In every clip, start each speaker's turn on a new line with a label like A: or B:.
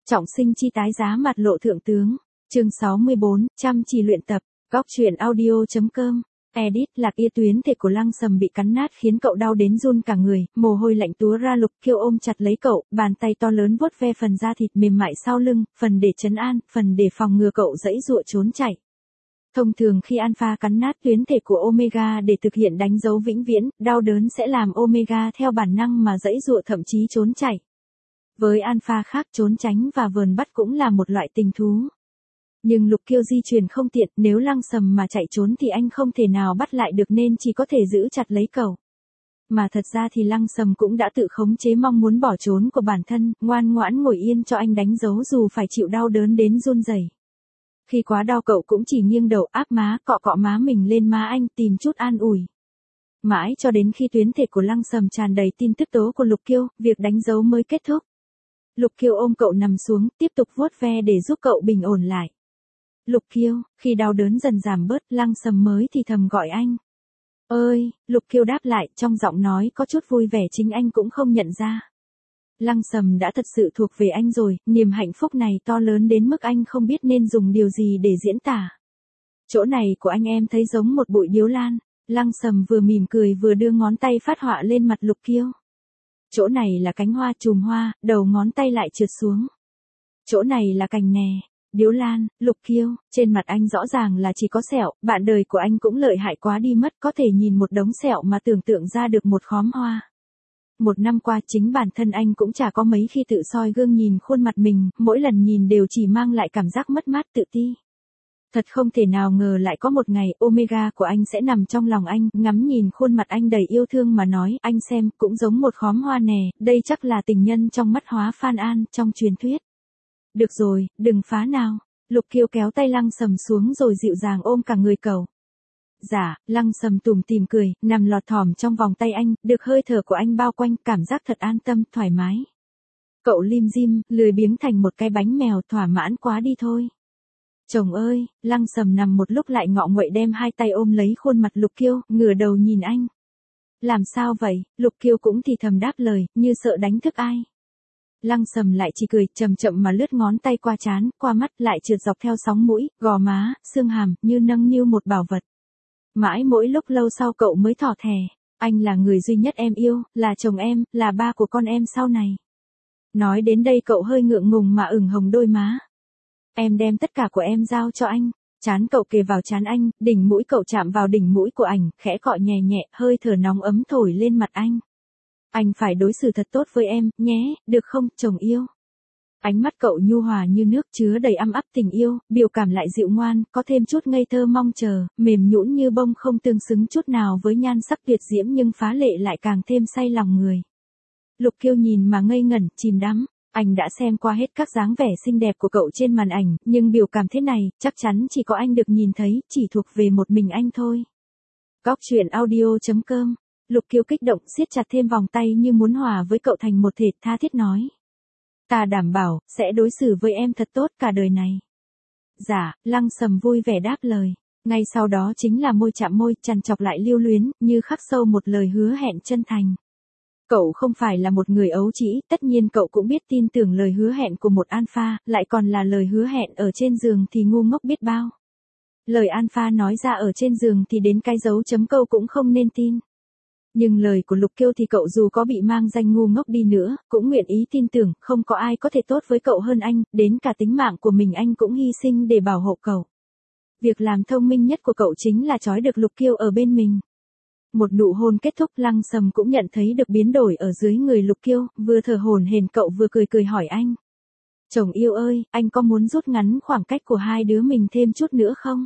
A: Trọng sinh chi tái giá mặt lộ thượng tướng. Chương 64, chăm chỉ luyện tập. Góc truyện audio.com. Edit. Lạc Ia, tuyến thể của Lăng Sầm bị cắn nát khiến cậu đau đến run cả người, mồ hôi lạnh túa ra. Lục Kiêu ôm chặt lấy cậu, bàn tay to lớn vuốt ve phần da thịt mềm mại sau lưng, phần để trấn an, phần để phòng ngừa cậu giãy giụa trốn chạy. Thông thường khi Alpha cắn nát tuyến thể của Omega để thực hiện đánh dấu vĩnh viễn, đau đớn sẽ làm Omega theo bản năng mà giãy giụa, thậm chí trốn chạy. Với Alpha khác, trốn tránh và vờn bắt cũng là một loại tình thú. Nhưng Lục Kiêu di chuyển không tiện, nếu Lăng Sầm mà chạy trốn thì anh không thể nào bắt lại được nên chỉ có thể giữ chặt lấy cậu. Mà thật ra thì Lăng Sầm cũng đã tự khống chế mong muốn bỏ trốn của bản thân, ngoan ngoãn ngồi yên cho anh đánh dấu dù phải chịu đau đớn đến run rẩy. Khi quá đau cậu cũng chỉ nghiêng đầu áp má, cọ cọ má mình lên má anh tìm chút an ủi. Mãi cho đến khi tuyến thể của Lăng Sầm tràn đầy tin tức tố của Lục Kiêu, việc đánh dấu mới kết thúc. Lục Kiêu ôm cậu nằm xuống, tiếp tục vuốt ve để giúp cậu bình ổn lại. Lục Kiêu, khi đau đớn dần giảm bớt, Lăng Sầm mới thì thầm gọi anh. Ơi, Lục Kiêu đáp lại, trong giọng nói có chút vui vẻ chính anh cũng không nhận ra. Lăng Sầm đã thật sự thuộc về anh rồi, niềm hạnh phúc này to lớn đến mức anh không biết nên dùng điều gì để diễn tả. Chỗ này của anh em thấy giống một bụi điếu lan. Lăng Sầm vừa mỉm cười vừa đưa ngón tay phát họa lên mặt Lục Kiêu. Chỗ này là cánh hoa, chùm hoa, đầu ngón tay lại trượt xuống. Chỗ này là cành nè, điếu lan. Lục Kiêu, trên mặt anh rõ ràng là chỉ có sẹo, bạn đời của anh cũng lợi hại quá đi mất, có thể nhìn một đống sẹo mà tưởng tượng ra được một khóm hoa. Một năm qua chính bản thân anh cũng chả có mấy khi tự soi gương nhìn khuôn mặt mình, mỗi lần nhìn đều chỉ mang lại cảm giác mất mát tự ti. Thật không thể nào ngờ lại có một ngày Omega của anh sẽ nằm trong lòng anh, ngắm nhìn khuôn mặt anh đầy yêu thương mà nói, anh xem, cũng giống một khóm hoa nè, đây chắc là tình nhân trong mắt Hóa Phan An, trong truyền thuyết. Được rồi, đừng phá nào. Lục Kiêu kéo tay Lăng Sầm xuống rồi dịu dàng ôm cả người cậu. Dạ, Lăng Sầm tủm tỉm cười, nằm lọt thỏm trong vòng tay anh, được hơi thở của anh bao quanh, cảm giác thật an tâm, thoải mái. Cậu lim dim, lười biếng thành một cái bánh mèo, thỏa mãn quá đi thôi. Chồng ơi, Lăng Sầm nằm một lúc lại ngọ nguậy đem hai tay ôm lấy khuôn mặt Lục Kiêu, ngửa đầu nhìn anh. Làm sao vậy? Lục Kiêu cũng thì thầm đáp lời, như sợ đánh thức ai. Lăng Sầm lại chỉ cười, chậm chậm mà lướt ngón tay qua trán, qua mắt, lại trượt dọc theo sóng mũi, gò má, xương hàm, như nâng niu một bảo vật. Mãi mỗi lúc lâu sau cậu mới thỏ thẻ, anh là người duy nhất em yêu, là chồng em, là ba của con em sau này. Nói đến đây cậu hơi ngượng ngùng mà ửng hồng đôi má. Em đem tất cả của em giao cho anh. Trán cậu kề vào trán anh, đỉnh mũi cậu chạm vào đỉnh mũi của ảnh, khẽ cọ nhẹ nhẹ, hơi thở nóng ấm thổi lên mặt anh. Anh phải đối xử thật tốt với em, nhé, được không, chồng yêu? Ánh mắt cậu nhu hòa như nước, chứa đầy ăm ắp tình yêu, biểu cảm lại dịu ngoan, có thêm chút ngây thơ mong chờ, mềm nhũn như bông, không tương xứng chút nào với nhan sắc tuyệt diễm nhưng phá lệ lại càng thêm say lòng người. Lục Kiêu nhìn mà ngây ngẩn, chìm đắm. Anh đã xem qua hết các dáng vẻ xinh đẹp của cậu trên màn ảnh, nhưng biểu cảm thế này, chắc chắn chỉ có anh được nhìn thấy, chỉ thuộc về một mình anh thôi. Góc truyện audio.com. Lục Kiêu kích động siết chặt thêm vòng tay như muốn hòa với cậu thành một thể, tha thiết nói. Ta đảm bảo, sẽ đối xử với em thật tốt cả đời này. Dạ, Lăng Sầm vui vẻ đáp lời. Ngay sau đó chính là môi chạm môi, chằn chọc lại lưu luyến, như khắc sâu một lời hứa hẹn chân thành. Cậu không phải là một người ấu trĩ, tất nhiên cậu cũng biết tin tưởng lời hứa hẹn của một alpha, lại còn là lời hứa hẹn ở trên giường thì ngu ngốc biết bao. Lời alpha nói ra ở trên giường thì đến cái dấu chấm câu cũng không nên tin. Nhưng lời của Lục Kiêu thì cậu dù có bị mang danh ngu ngốc đi nữa, cũng nguyện ý tin tưởng, không có ai có thể tốt với cậu hơn anh, đến cả tính mạng của mình anh cũng hy sinh để bảo hộ cậu. Việc làm thông minh nhất của cậu chính là trói được Lục Kiêu ở bên mình. Một nụ hôn kết thúc, Lăng Sầm cũng nhận thấy được biến đổi ở dưới người Lục Kiêu, vừa thở hổn hển cậu vừa cười cười hỏi anh. Chồng yêu ơi, anh có muốn rút ngắn khoảng cách của hai đứa mình thêm chút nữa không?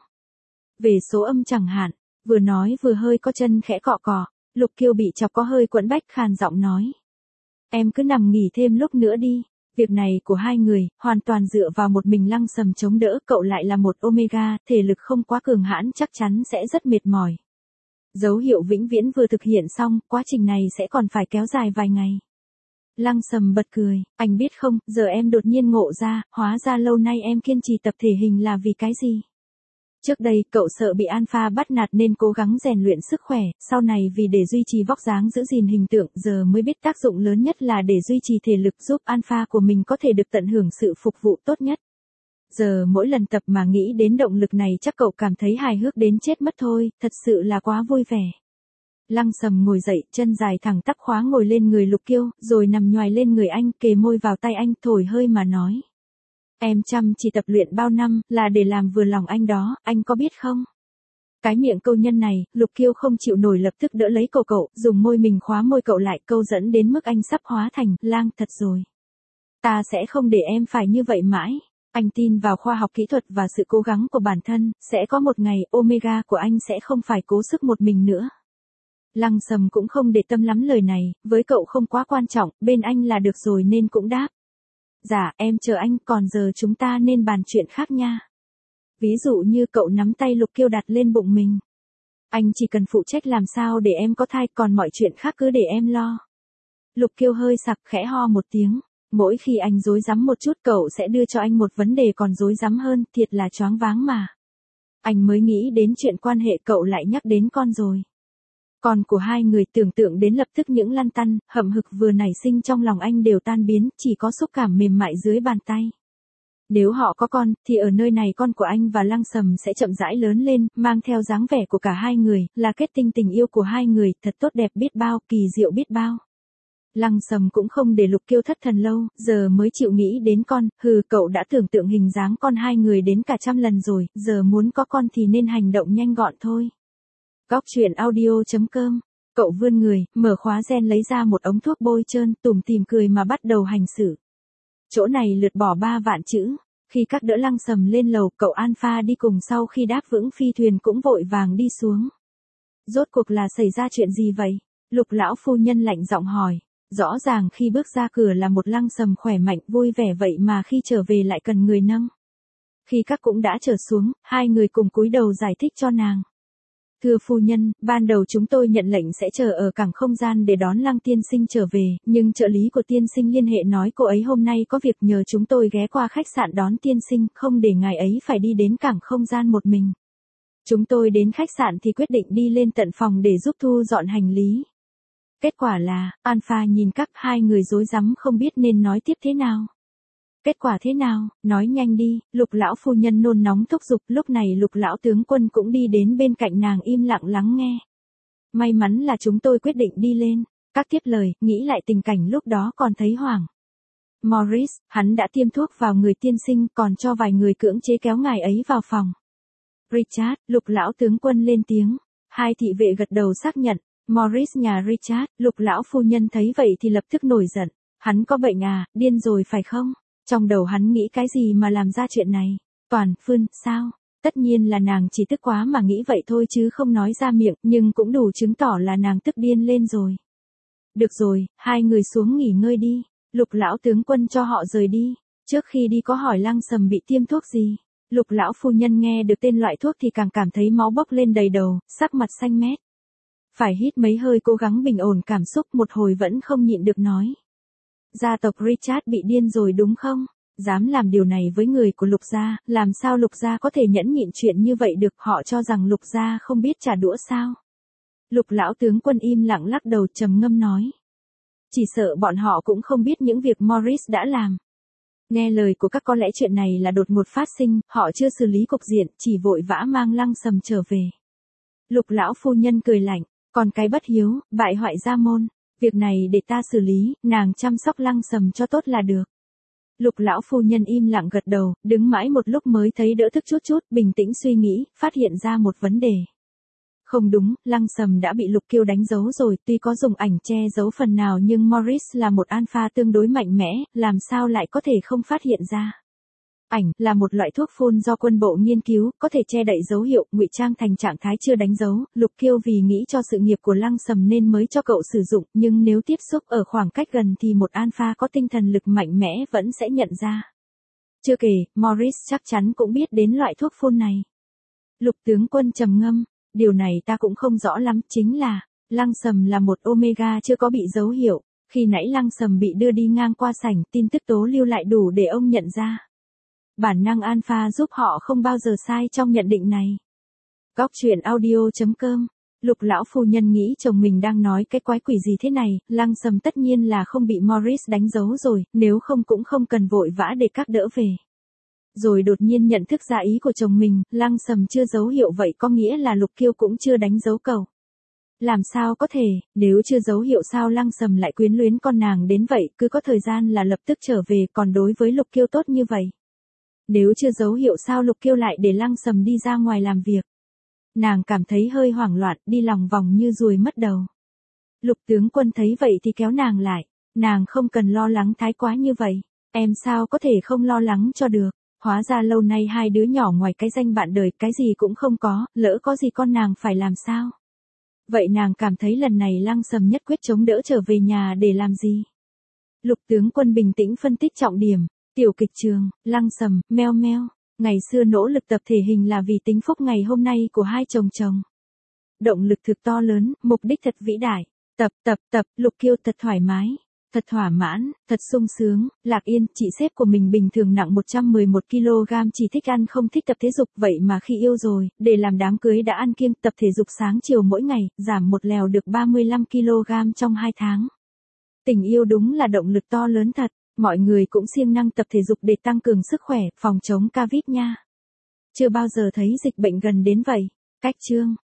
A: Về số âm chẳng hạn, vừa nói vừa hơi có chân khẽ cọ cọ. Lục Kiêu bị chọc có hơi quẫn bách, khàn giọng nói. Em cứ nằm nghỉ thêm lúc nữa đi. Việc này của hai người, hoàn toàn dựa vào một mình Lăng Sầm chống đỡ, cậu lại là một Omega, thể lực không quá cường hãn chắc chắn sẽ rất mệt mỏi. Dấu hiệu vĩnh viễn vừa thực hiện xong, quá trình này sẽ còn phải kéo dài vài ngày. Lăng Sầm bật cười, anh biết không, giờ em đột nhiên ngộ ra, hóa ra lâu nay em kiên trì tập thể hình là vì cái gì? Trước đây cậu sợ bị alpha bắt nạt nên cố gắng rèn luyện sức khỏe, sau này vì để duy trì vóc dáng giữ gìn hình tượng, giờ mới biết tác dụng lớn nhất là để duy trì thể lực giúp alpha của mình có thể được tận hưởng sự phục vụ tốt nhất. Giờ mỗi lần tập mà nghĩ đến động lực này chắc cậu cảm thấy hài hước đến chết mất thôi, thật sự là quá vui vẻ. Lăng Sầm ngồi dậy, chân dài thẳng tắp khóa ngồi lên người Lục Kiêu, rồi nằm nhoài lên người anh, kề môi vào tay anh, thổi hơi mà nói. Em chăm chỉ tập luyện bao năm, là để làm vừa lòng anh đó, anh có biết không? Cái miệng câu nhân này, Lục Kiêu không chịu nổi lập tức đỡ lấy cậu, dùng môi mình khóa môi cậu lại, câu dẫn đến mức anh sắp hóa thành, lang thật rồi. Ta sẽ không để em phải như vậy mãi. Anh tin vào khoa học kỹ thuật và sự cố gắng của bản thân, sẽ có một ngày Omega của anh sẽ không phải cố sức một mình nữa. Lăng Sầm cũng không để tâm lắm lời này, với cậu không quá quan trọng, bên anh là được rồi nên cũng đáp. Dạ, em chờ anh, còn giờ chúng ta nên bàn chuyện khác nha. Ví dụ như cậu nắm tay Lục Kiêu đặt lên bụng mình. Anh chỉ cần phụ trách làm sao để em có thai, còn mọi chuyện khác cứ để em lo. Lục Kiêu hơi sặc khẽ ho một tiếng. Mỗi khi anh rối rắm một chút cậu sẽ đưa cho anh một vấn đề còn rối rắm hơn, thiệt là choáng váng mà. Anh mới nghĩ đến chuyện quan hệ cậu lại nhắc đến con rồi. Con của hai người tưởng tượng đến lập tức những lăn tăn, hậm hực vừa nảy sinh trong lòng anh đều tan biến, chỉ có xúc cảm mềm mại dưới bàn tay. Nếu họ có con, thì ở nơi này con của anh và Lăng Sầm sẽ chậm rãi lớn lên, mang theo dáng vẻ của cả hai người, là kết tinh tình yêu của hai người, thật tốt đẹp biết bao, kỳ diệu biết bao. Lăng Sầm cũng không để Lục Kiêu thất thần lâu, giờ mới chịu nghĩ đến con, cậu đã tưởng tượng hình dáng con hai người đến cả 100 lần rồi, giờ muốn có con thì nên hành động nhanh gọn thôi. Góc truyện audio.com. Cậu vươn người, mở khóa gen lấy ra một ống thuốc bôi trơn, tủm tỉm cười mà bắt đầu hành xử. Chỗ này lượt bỏ 3 vạn chữ. Khi các đỡ Lăng Sầm lên lầu, cậu Alpha đi cùng sau khi đáp vững phi thuyền cũng vội vàng đi xuống. Rốt cuộc là xảy ra chuyện gì vậy? Lục lão phu nhân lạnh giọng hỏi. Rõ ràng khi bước ra cửa là một Lăng Sầm khỏe mạnh vui vẻ vậy mà khi trở về lại cần người nâng. Khi các cũng đã trở xuống, hai người cùng cúi đầu giải thích cho nàng. Thưa phu nhân, ban đầu chúng tôi nhận lệnh sẽ chờ ở cảng không gian để đón Lăng tiên sinh trở về, nhưng trợ lý của tiên sinh liên hệ nói cô ấy hôm nay có việc nhờ chúng tôi ghé qua khách sạn đón tiên sinh, không để ngài ấy phải đi đến cảng không gian một mình. Chúng tôi đến khách sạn thì quyết định đi lên tận phòng để giúp thu dọn hành lý. Kết quả là, Alpha nhìn các hai người rối rắm không biết nên nói tiếp thế nào. Kết quả thế nào, nói nhanh đi, Lục lão phu nhân nôn nóng thúc giục, lúc này Lục lão tướng quân cũng đi đến bên cạnh nàng im lặng lắng nghe. May mắn là chúng tôi quyết định đi lên, các tiếp lời, nghĩ lại tình cảnh lúc đó còn thấy hoảng. Morris, hắn đã tiêm thuốc vào người tiên sinh, còn cho vài người cưỡng chế kéo ngài ấy vào phòng. Richard, Lục lão tướng quân lên tiếng, hai thị vệ gật đầu xác nhận. Morris nhà Richard, Lục lão phu nhân thấy vậy thì lập tức nổi giận. Hắn có bệnh à, điên rồi phải không? Trong đầu hắn nghĩ cái gì mà làm ra chuyện này? Toàn, Phương, sao? Tất nhiên là nàng chỉ tức quá mà nghĩ vậy thôi chứ không nói ra miệng, nhưng cũng đủ chứng tỏ là nàng tức điên lên rồi. Được rồi, hai người xuống nghỉ ngơi đi. Lục lão tướng quân cho họ rời đi. Trước khi đi có hỏi Lăng Sầm bị tiêm thuốc gì? Lục lão phu nhân nghe được tên loại thuốc thì càng cảm thấy máu bốc lên đầy đầu, sắc mặt xanh mét. Phải hít mấy hơi cố gắng bình ổn cảm xúc, một hồi vẫn không nhịn được nói. Gia tộc Richard bị điên rồi đúng không? Dám làm điều này với người của Lục gia, làm sao Lục gia có thể nhẫn nhịn chuyện như vậy được, họ cho rằng Lục gia không biết trả đũa sao? Lục lão tướng quân im lặng lắc đầu trầm ngâm nói. Chỉ sợ bọn họ cũng không biết những việc Morris đã làm. Nghe lời của các có lẽ chuyện này là đột ngột phát sinh, họ chưa xử lý cục diện, chỉ vội vã mang Lăng Sầm trở về. Lục lão phu nhân cười lạnh, còn cái bất hiếu, bại hoại gia môn, việc này để ta xử lý, nàng chăm sóc Lăng Sầm cho tốt là được. Lục lão phu nhân im lặng gật đầu, đứng mãi một lúc mới thấy đỡ thức chút chút, bình tĩnh suy nghĩ, phát hiện ra một vấn đề. Không đúng, Lăng Sầm đã bị Lục Kiêu đánh dấu rồi, tuy có dùng ảnh che giấu phần nào nhưng Morris là một alpha tương đối mạnh mẽ, làm sao lại có thể không phát hiện ra. Ảnh là một loại thuốc phun do quân bộ nghiên cứu, có thể che đậy dấu hiệu, ngụy trang thành trạng thái chưa đánh dấu. Lục Kiêu vì nghĩ cho sự nghiệp của Lăng Sầm nên mới cho cậu sử dụng, nhưng nếu tiếp xúc ở khoảng cách gần thì một alpha có tinh thần lực mạnh mẽ vẫn sẽ nhận ra. Chưa kể, Morris chắc chắn cũng biết đến loại thuốc phun này. Lục tướng quân trầm ngâm, điều này ta cũng không rõ lắm, chính là, Lăng Sầm là một Omega chưa có bị dấu hiệu. Khi nãy Lăng Sầm bị đưa đi ngang qua sảnh, tin tức tố lưu lại đủ để ông nhận ra. Bản năng alpha giúp họ không bao giờ sai trong nhận định này. Góc truyện audio.com. Lục lão phu nhân nghĩ chồng mình đang nói cái quái quỷ gì thế này, Lăng Sầm tất nhiên là không bị Morris đánh dấu rồi, nếu không cũng không cần vội vã để các đỡ về. Rồi đột nhiên nhận thức ra ý của chồng mình, Lăng Sầm chưa dấu hiệu vậy có nghĩa là Lục Kiêu cũng chưa đánh dấu cầu. Làm sao có thể, nếu chưa dấu hiệu sao Lăng Sầm lại quyến luyến con nàng đến vậy, cứ có thời gian là lập tức trở về, còn đối với Lục Kiêu tốt như vậy. Nếu chưa dấu hiệu sao Lục Kiêu lại để Lăng Sầm đi ra ngoài làm việc. Nàng cảm thấy hơi hoảng loạn, đi lòng vòng như ruồi mất đầu. Lục tướng quân thấy vậy thì kéo nàng lại, nàng không cần lo lắng thái quá như vậy, em sao có thể không lo lắng cho được, hóa ra lâu nay hai đứa nhỏ ngoài cái danh bạn đời cái gì cũng không có, lỡ có gì con nàng phải làm sao. Vậy nàng cảm thấy lần này Lăng Sầm nhất quyết chống đỡ trở về nhà để làm gì? Lục tướng quân bình tĩnh phân tích trọng điểm, tiểu kịch trường, Lăng Sầm, meo meo, ngày xưa nỗ lực tập thể hình là vì tính phúc ngày hôm nay của hai chồng chồng. Động lực thực to lớn, mục đích thật vĩ đại, tập, Lục Kiêu thật thoải mái, thật thỏa mãn, thật sung sướng, Lạc Yên, chị sếp của mình bình thường nặng 111 kg chỉ thích ăn không thích tập thể dục vậy mà khi yêu rồi, để làm đám cưới đã ăn kiêng tập thể dục sáng chiều mỗi ngày, giảm một lèo được 35 kg trong 2 tháng. Tình yêu đúng là động lực to lớn thật, mọi người cũng siêng năng tập thể dục để tăng cường sức khỏe, phòng chống Covid nha. Chưa bao giờ thấy dịch bệnh gần đến vậy. Cách chương